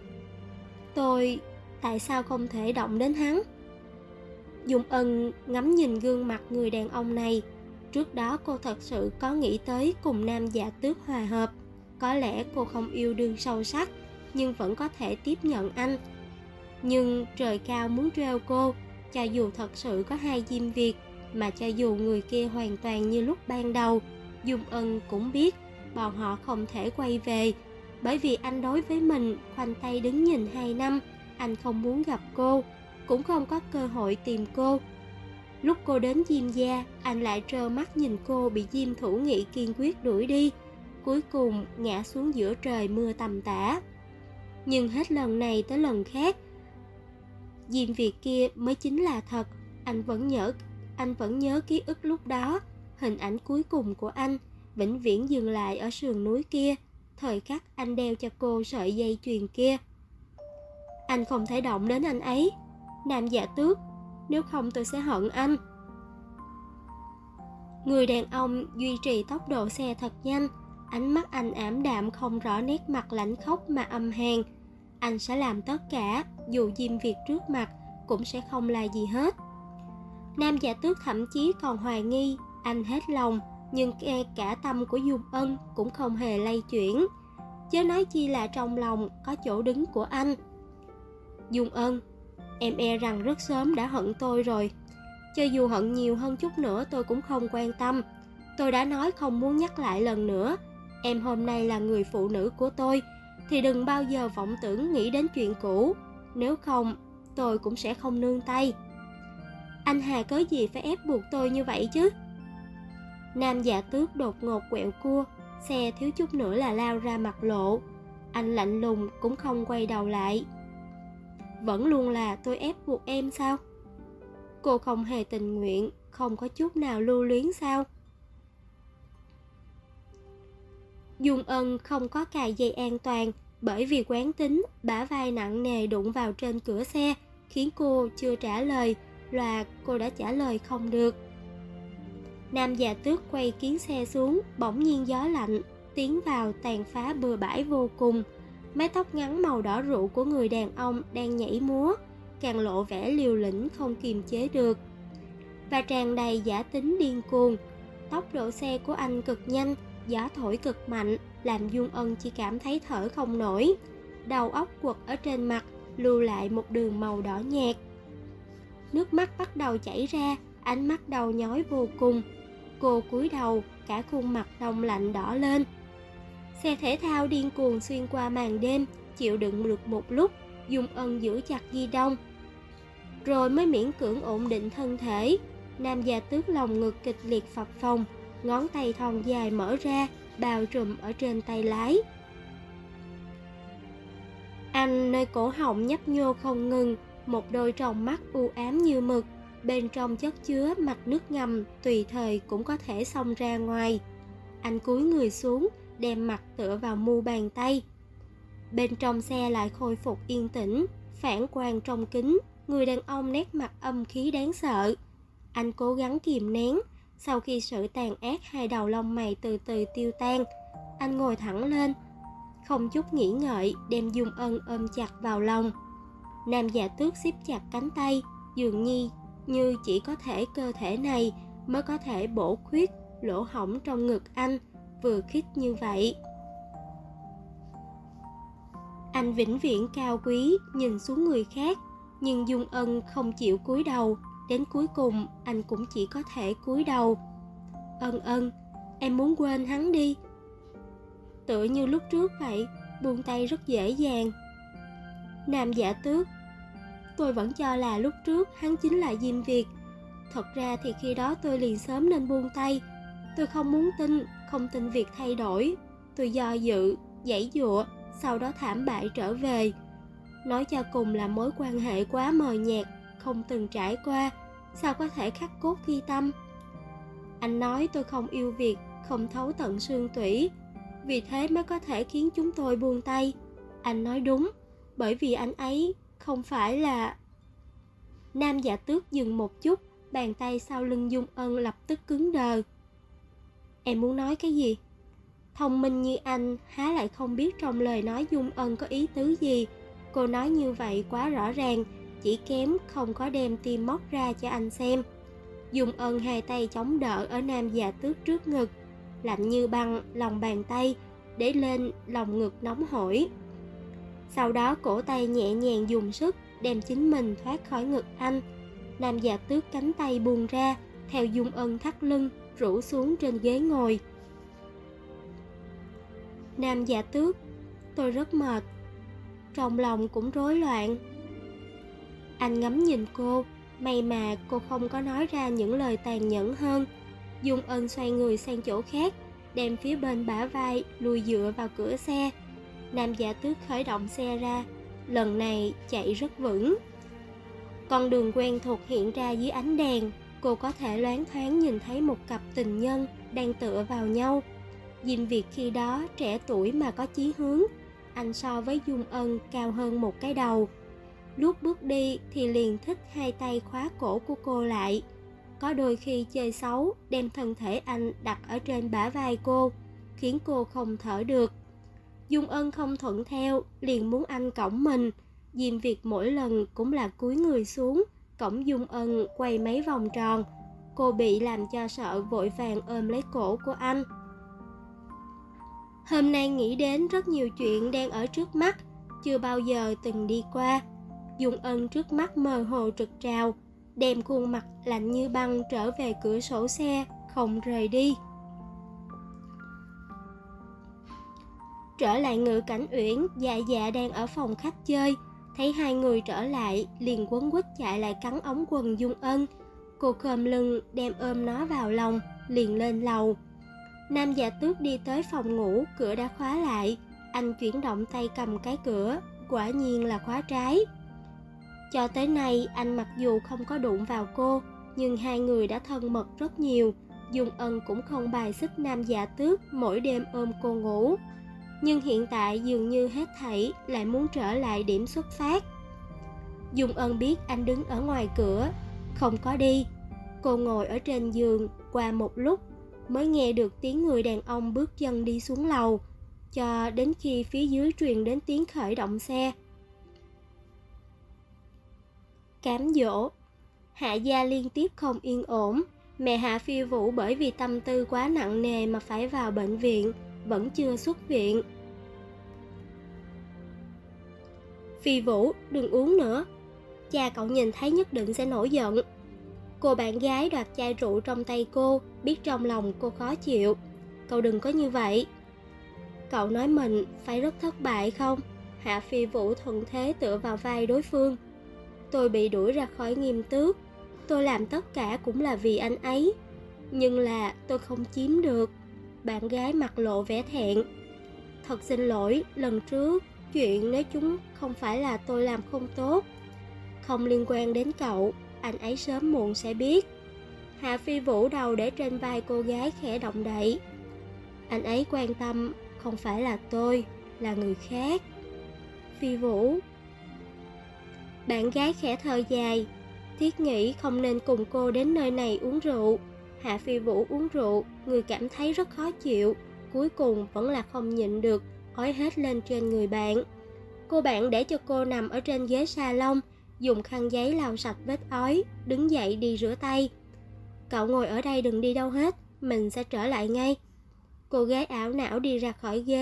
Tại sao không thể động đến hắn? Dung Ân ngắm nhìn gương mặt người đàn ông này. Trước đó cô thật sự có nghĩ tới cùng Nam Dạ Tước hòa hợp. Có lẽ cô không yêu đương sâu sắc, nhưng vẫn có thể tiếp nhận anh. Nhưng trời cao muốn trêu cô, cho dù thật sự có hai Diêm Việt, mà cho dù người kia hoàn toàn như lúc ban đầu, Dung Ân cũng biết bọn họ không thể quay về. Bởi vì anh đối với mình khoanh tay đứng nhìn 2 năm, anh không muốn gặp cô, cũng không có cơ hội tìm cô. Lúc cô đến Diêm gia, anh lại trơ mắt nhìn cô bị Diêm Thủ Nghị kiên quyết đuổi đi, cuối cùng ngã xuống giữa trời mưa tầm tã. Nhưng hết lần này tới lần khác, Diêm Việt kia mới chính là thật. Anh vẫn nhớ ký ức lúc đó, hình ảnh cuối cùng của anh vĩnh viễn dừng lại ở sườn núi kia, thời khắc anh đeo cho cô sợi dây chuyền kia. Anh không thể động đến anh ấy, Nam Dạ Tước, nếu không tôi sẽ hận anh. Người đàn ông duy trì tốc độ xe thật nhanh, ánh mắt anh ảm đạm không rõ nét mặt lãnh khốc mà âm hàn. Anh sẽ làm tất cả, dù Diêm Việt trước mặt cũng sẽ không là gì hết. Nam Dạ Tước thậm chí còn hoài nghi anh hết lòng, nhưng ngay cả tâm của Dung Ân cũng không hề lay chuyển, chớ nói chi là trong lòng có chỗ đứng của anh. Dung Ân, em e rằng rất sớm đã hận tôi rồi. Cho dù hận nhiều hơn chút nữa tôi cũng không quan tâm. Tôi đã nói không muốn nhắc lại lần nữa. Em hôm nay là người phụ nữ của tôi, thì đừng bao giờ vọng tưởng nghĩ đến chuyện cũ. Nếu không, tôi cũng sẽ không nương tay. Anh hà cớ gì phải ép buộc tôi như vậy chứ? Nam Dạ Tước đột ngột quẹo cua, xe thiếu chút nữa là lao ra mặt lộ. Anh lạnh lùng cũng không quay đầu lại. Vẫn luôn là tôi ép buộc em sao? Cô không hề tình nguyện, không có chút nào lưu luyến sao? Dung Ân không có cài dây an toàn, bởi vì quán tính, bả vai nặng nề đụng vào trên cửa xe, khiến cô chưa trả lời, là cô đã trả lời không được. Nam Dạ Tước quay kiến xe xuống, bỗng nhiên gió lạnh tiến vào tàn phá bừa bãi vô cùng. Mái tóc ngắn màu đỏ rượu của người đàn ông đang nhảy múa, càng lộ vẻ liều lĩnh không kiềm chế được, và tràn đầy dã tính điên cuồng. Tốc độ xe của anh cực nhanh, gió thổi cực mạnh, làm Dung Ân chỉ cảm thấy thở không nổi. Đầu óc quật ở trên mặt, lưu lại một đường màu đỏ nhạt. Nước mắt bắt đầu chảy ra, ánh mắt đau nhói vô cùng. Cô cúi đầu, cả khuôn mặt đông lạnh đỏ lên. Xe thể thao điên cuồng xuyên qua màn đêm, chịu đựng được một lúc, Dung Ân giữ chặt ghi đông, rồi mới miễn cưỡng ổn định thân thể. Nam Dạ Tước lòng ngực kịch liệt phập phồng, ngón tay thon dài mở ra, bao trùm ở trên tay lái. Anh nơi cổ họng nhấp nhô không ngừng, một đôi tròng mắt u ám như mực, bên trong chất chứa mạch nước ngầm tùy thời cũng có thể xông ra ngoài. Anh cúi người xuống, đem mặt tựa vào mu bàn tay. Bên trong xe lại khôi phục yên tĩnh, phản quang trong kính, người đàn ông nét mặt âm khí đáng sợ. Anh cố gắng kìm nén, sau khi sự tàn ác hai đầu lông mày từ từ tiêu tan, anh ngồi thẳng lên, không chút nghĩ ngợi đem Dung Ân ôm chặt vào lòng. Nam Dạ Tước siết chặt cánh tay, dường như chỉ có thể cơ thể này mới có thể bổ khuyết lỗ hổng trong ngực anh, vừa khít như vậy. Anh vĩnh viễn cao quý nhìn xuống người khác, nhưng Dung Ân không chịu cúi đầu. Đến cuối cùng anh cũng chỉ có thể cúi đầu. Ân, em muốn quên hắn đi. Tựa như lúc trước vậy, buông tay rất dễ dàng. Nam Giả Tước, tôi vẫn cho là lúc trước hắn chính là Diêm Việt. Thật ra thì khi đó tôi liền sớm nên buông tay. Tôi không muốn tin, không tin việc thay đổi. Tôi do dự, giãy giụa, sau đó thảm bại trở về. Nói cho cùng là mối quan hệ quá mờ nhạt, không từng trải qua, sao có thể khắc cốt ghi tâm. Anh nói tôi không yêu Việt, không thấu tận xương tủy, vì thế mới có thể khiến chúng tôi buông tay. Anh nói đúng, bởi vì anh ấy không phải là... Nam Giả Tước dừng một chút, bàn tay sau lưng Dung Ân lập tức cứng đờ. Em muốn nói cái gì? Thông minh như anh há lại không biết trong lời nói Dung Ân có ý tứ gì. Cô nói như vậy quá rõ ràng, chỉ kém không có đem tim móc ra cho anh xem. Dung Ân hai tay chống đỡ ở Nam Giả Tước trước ngực, lạnh như băng lòng bàn tay để lên lòng ngực nóng hổi. Sau đó cổ tay nhẹ nhàng dùng sức đem chính mình thoát khỏi ngực anh. Nam Giả Tước cánh tay buông ra, theo Dung Ân thắt lưng rũ xuống trên ghế ngồi. Nam Giả Tước, tôi rất mệt, trong lòng cũng rối loạn. Anh ngắm nhìn cô, may mà cô không có nói ra những lời tàn nhẫn hơn. Dung Ân xoay người sang chỗ khác, đem phía bên bả vai lùi dựa vào cửa xe. Nam Giả Tước khởi động xe ra, lần này chạy rất vững. Con đường quen thuộc hiện ra dưới ánh đèn, cô có thể loáng thoáng nhìn thấy một cặp tình nhân đang tựa vào nhau. Diêm Việt khi đó trẻ tuổi mà có chí hướng, anh so với Dung Ân cao hơn một cái đầu. Lúc bước đi thì liền thích hai tay khóa cổ của cô lại. Có đôi khi chơi xấu, đem thân thể anh đặt ở trên bả vai cô, khiến cô không thở được. Dung Ân không thuận theo, liền muốn anh cõng mình. Diêm Việt mỗi lần cũng là cúi người xuống, cõng Dung Ân quay mấy vòng tròn. Cô bị làm cho sợ, vội vàng ôm lấy cổ của anh. Hôm nay nghĩ đến rất nhiều chuyện đang ở trước mắt, chưa bao giờ từng đi qua. Dung Ân trước mắt mơ hồ trực trào, đem khuôn mặt lạnh như băng trở về cửa sổ xe, không rời đi. Trở lại Ngự Cảnh Uyển, Dạ Dạ đang ở phòng khách chơi, thấy hai người trở lại, liền quấn quýt chạy lại cắn ống quần Dung Ân. Cô khom lưng đem ôm nó vào lòng, liền lên lầu. Nam Giả Tước đi tới phòng ngủ, cửa đã khóa lại. Anh chuyển động tay cầm cái cửa, quả nhiên là khóa trái. Cho tới nay anh mặc dù không có đụng vào cô, nhưng hai người đã thân mật rất nhiều. Dung Ân cũng không bài xích Nam Giả Tước mỗi đêm ôm cô ngủ. Nhưng hiện tại dường như hết thảy lại muốn trở lại điểm xuất phát. Dung Ân biết anh đứng ở ngoài cửa, không có đi. Cô ngồi ở trên giường, qua một lúc mới nghe được tiếng người đàn ông bước chân đi xuống lầu, cho đến khi phía dưới truyền đến tiếng khởi động xe. Cám dỗ. Hạ gia liên tiếp không yên ổn. Mẹ Hạ Phi Vũ bởi vì tâm tư quá nặng nề mà phải vào bệnh viện, vẫn chưa xuất viện. Phi Vũ, đừng uống nữa, cha cậu nhìn thấy nhất định sẽ nổi giận. Cô bạn gái đoạt chai rượu trong tay cô, biết trong lòng cô khó chịu. Cậu đừng có như vậy. Cậu nói mình phải rất thất bại không? Hạ Phi Vũ thuận thế tựa vào vai đối phương. Tôi bị đuổi ra khỏi Nghiêm Tước, tôi làm tất cả cũng là vì anh ấy, nhưng là tôi không chiếm được. Bạn gái mặt lộ vẻ thẹn. Thật xin lỗi, lần trước chuyện nói chúng không phải là tôi làm không tốt, không liên quan đến cậu, anh ấy sớm muộn sẽ biết. Hạ Phi Vũ đầu để trên vai cô gái khẽ động đậy. Anh ấy quan tâm không phải là tôi, là người khác. Phi Vũ. Bạn gái khẽ thở dài. Thiết nghĩ không nên cùng cô đến nơi này uống rượu. Hạ Phi Vũ uống rượu, người cảm thấy rất khó chịu, cuối cùng vẫn là không nhịn được, ói hết lên trên người bạn. Cô bạn để cho cô nằm ở trên ghế salon, dùng khăn giấy lau sạch vết ói, đứng dậy đi rửa tay. Cậu ngồi ở đây đừng đi đâu hết, mình sẽ trở lại ngay. Cô gái ảo não đi ra khỏi ghế,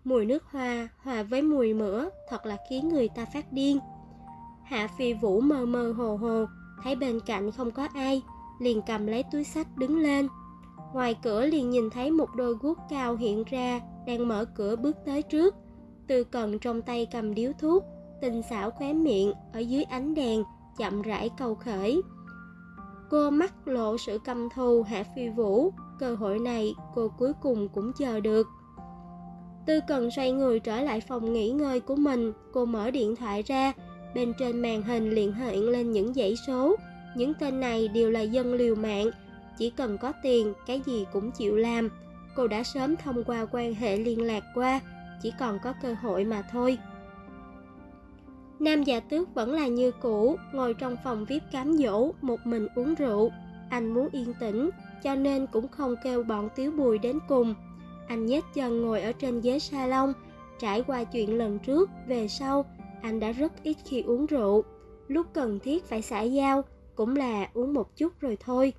Mùi nước hoa hòa với mùi mửa thật là khiến người ta phát điên. Hạ Phi Vũ mơ mơ hồ hồ, thấy bên cạnh không có ai, liền cầm lấy túi xách đứng lên. Ngoài cửa liền nhìn thấy một đôi guốc cao hiện ra, đang mở cửa bước tới trước. Tư Cần trong tay cầm điếu thuốc, tinh xảo khóe miệng ở dưới ánh đèn, chậm rãi cầu khởi. Cô mắt lộ sự căm thù Hạ Phi Vũ, cơ hội này cô cuối cùng cũng chờ được. Tư Cần xoay người trở lại phòng nghỉ ngơi của mình, cô mở điện thoại ra, bên trên màn hình liền hiện lên những dãy số. Những tên này đều là dân liều mạng, chỉ cần có tiền, cái gì cũng chịu làm. Cô đã sớm thông qua quan hệ liên lạc qua, chỉ còn có cơ hội mà thôi. Nam Dạ Tước vẫn là như cũ, ngồi trong phòng VIP cám dỗ, một mình uống rượu. Anh muốn yên tĩnh, cho nên cũng không kêu bọn Tiếu Bùi đến cùng. Anh nhếch chân ngồi ở trên ghế salon. Trải qua chuyện lần trước, về sau, anh đã rất ít khi uống rượu. Lúc cần thiết phải xã giao, cũng là uống một chút rồi thôi.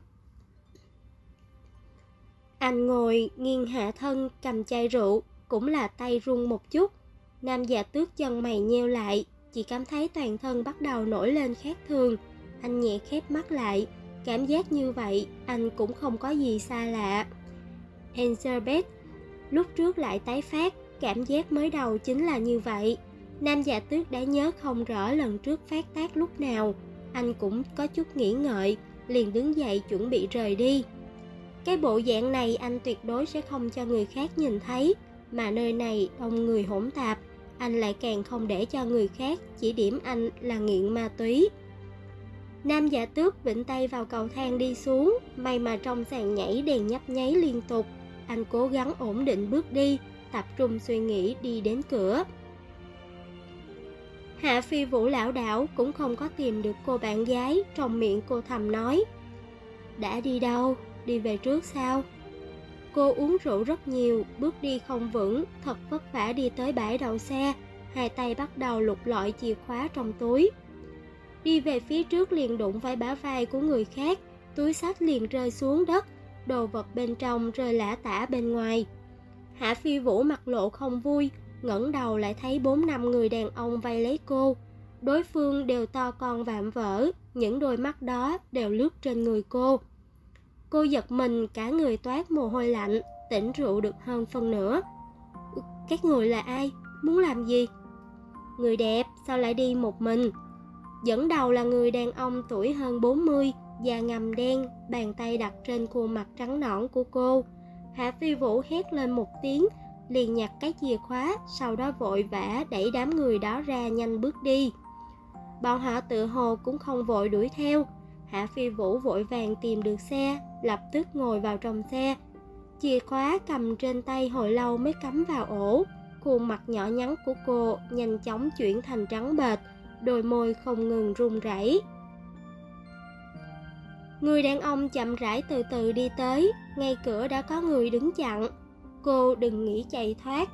Anh ngồi nghiêng hạ thân cầm chai rượu, cũng là tay run một chút. Nam Dạ Tước chân mày nheo lại, chỉ cảm thấy toàn thân bắt đầu nổi lên khác thường. Anh nhẹ khép mắt lại, cảm giác như vậy anh cũng không có gì xa lạ. Elizabeth lúc trước lại tái phát, cảm giác mới đầu chính là như vậy. Nam Dạ Tước đã nhớ không rõ lần trước phát tác lúc nào. Anh cũng có chút nghĩ ngợi, liền đứng dậy chuẩn bị rời đi. Cái bộ dạng này anh tuyệt đối sẽ không cho người khác nhìn thấy, mà nơi này đông người hỗn tạp, anh lại càng không để cho người khác chỉ điểm anh là nghiện ma túy. Nam Dạ Tước vịnh tay vào cầu thang đi xuống, may mà trong sàn nhảy đèn nhấp nháy liên tục. Anh cố gắng ổn định bước đi, tập trung suy nghĩ đi đến cửa. Hạ Phi Vũ lảo đảo cũng không có tìm được cô bạn gái, trong miệng cô thầm nói: đã đi đâu? Đi về trước sao? Cô uống rượu rất nhiều, bước đi không vững, thật vất vả đi tới bãi đậu xe, hai tay bắt đầu lục lọi chìa khóa trong túi. Đi về phía trước liền đụng phải bả vai của người khác, túi xách liền rơi xuống đất, đồ vật bên trong rơi lả tả bên ngoài. Hạ Phi Vũ mặt lộ không vui, ngẩng đầu lại thấy 4-5 người đàn ông vây lấy cô. Đối phương đều to con vạm vỡ, những đôi mắt đó đều lướt trên người cô. Cô giật mình, cả người toát mồ hôi lạnh, tỉnh rượu được hơn phân nửa. Các người là ai? Muốn làm gì? Người đẹp, sao lại đi một mình? Dẫn đầu là người đàn ông tuổi hơn 40, da ngăm đen, bàn tay đặt trên khuôn mặt trắng nõn của cô. Hạ Phi Vũ hét lên một tiếng, liền nhặt cái chìa khóa, sau đó vội vã đẩy đám người đó ra nhanh bước đi. Bọn họ tự hồ cũng không vội đuổi theo. Hạ Phi Vũ vội vàng tìm được xe, lập tức ngồi vào trong xe. Chìa khóa cầm trên tay hồi lâu mới cắm vào ổ. Khuôn mặt nhỏ nhắn của cô nhanh chóng chuyển thành trắng bệch, đôi môi không ngừng run rẩy. Người đàn ông chậm rãi từ từ đi tới, ngay cửa đã có người đứng chặn. Cô đừng nghĩ chạy thoát.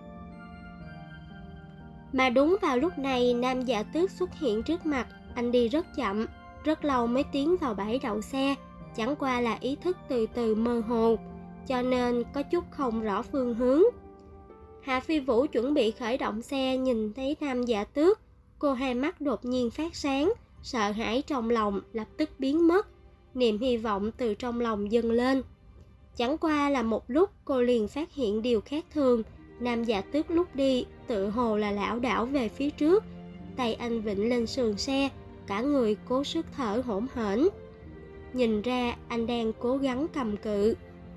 Mà đúng vào lúc này, Nam Dạ Tước xuất hiện trước mặt. Anh đi rất chậm, rất lâu mới tiến vào bãi đậu xe, chẳng qua là ý thức từ từ mơ hồ, cho nên có chút không rõ phương hướng. Hạ Phi Vũ chuẩn bị khởi động xe, nhìn thấy Nam Dạ Tước, cô hai mắt đột nhiên phát sáng, sợ hãi trong lòng lập tức biến mất, niềm hy vọng từ trong lòng dâng lên. Chẳng qua là một lúc cô liền phát hiện điều khác thường. Nam Dạ Tước lúc đi tự hồ là lảo đảo về phía trước, tay anh vịnh lên sườn xe, cả người cố sức thở hổn hển. Nhìn ra anh đang cố gắng cầm cự.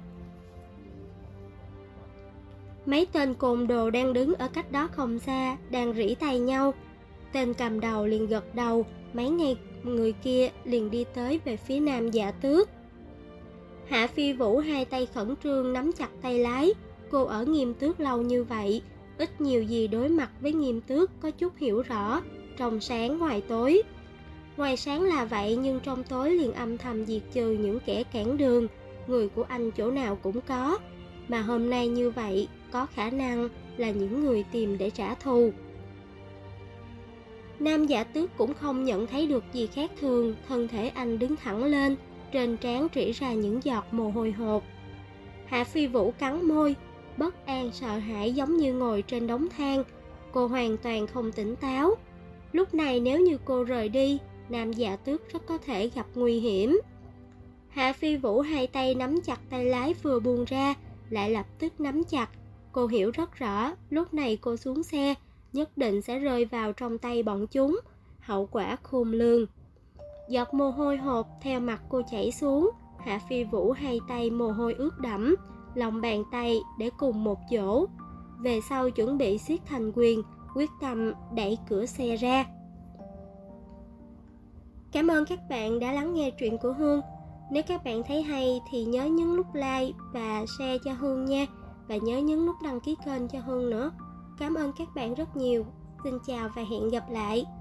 Mấy tên côn đồ đang đứng ở cách đó không xa, đang rỉ tay nhau. Tên cầm đầu liền gật đầu, mấy người kia liền đi tới về phía Nam Dạ Tước. Hạ Phi Vũ hai tay khẩn trương nắm chặt tay lái. Cô ở Nghiêm Tước lâu như vậy, ít nhiều gì đối mặt với Nghiêm Tước có chút hiểu rõ, trong sáng ngoài tối. Ngoài sáng là vậy, nhưng trong tối liền âm thầm diệt trừ những kẻ cản đường. Người của anh chỗ nào cũng có, mà hôm nay như vậy có khả năng là những người tìm để trả thù. Nam Dạ Tước cũng không nhận thấy được gì khác thường, thân thể anh đứng thẳng lên, trên trán rỉ ra những giọt mồ hôi hột. Hạ Phi Vũ cắn môi, bất an sợ hãi giống như ngồi trên đống than. Cô hoàn toàn không tỉnh táo. Lúc này nếu như cô rời đi, Nam Dạ Tước rất có thể gặp nguy hiểm. Hạ Phi Vũ hai tay nắm chặt tay lái vừa buông ra, lại lập tức nắm chặt. Cô hiểu rất rõ, lúc này cô xuống xe, nhất định sẽ rơi vào trong tay bọn chúng. Hậu quả khôn lường. Giọt mồ hôi hột theo mặt cô chảy xuống. Hạ Phi Vũ hai tay mồ hôi ướt đẫm, lòng bàn tay để cùng một chỗ. Về sau chuẩn bị siết thành quyền, quyết tâm đẩy cửa xe ra. Cảm ơn các bạn đã lắng nghe truyện của Hương. Nếu các bạn thấy hay thì nhớ nhấn nút like và share cho Hương nha. Và nhớ nhấn nút đăng ký kênh cho Hương nữa. Cảm ơn các bạn rất nhiều. Xin chào và hẹn gặp lại.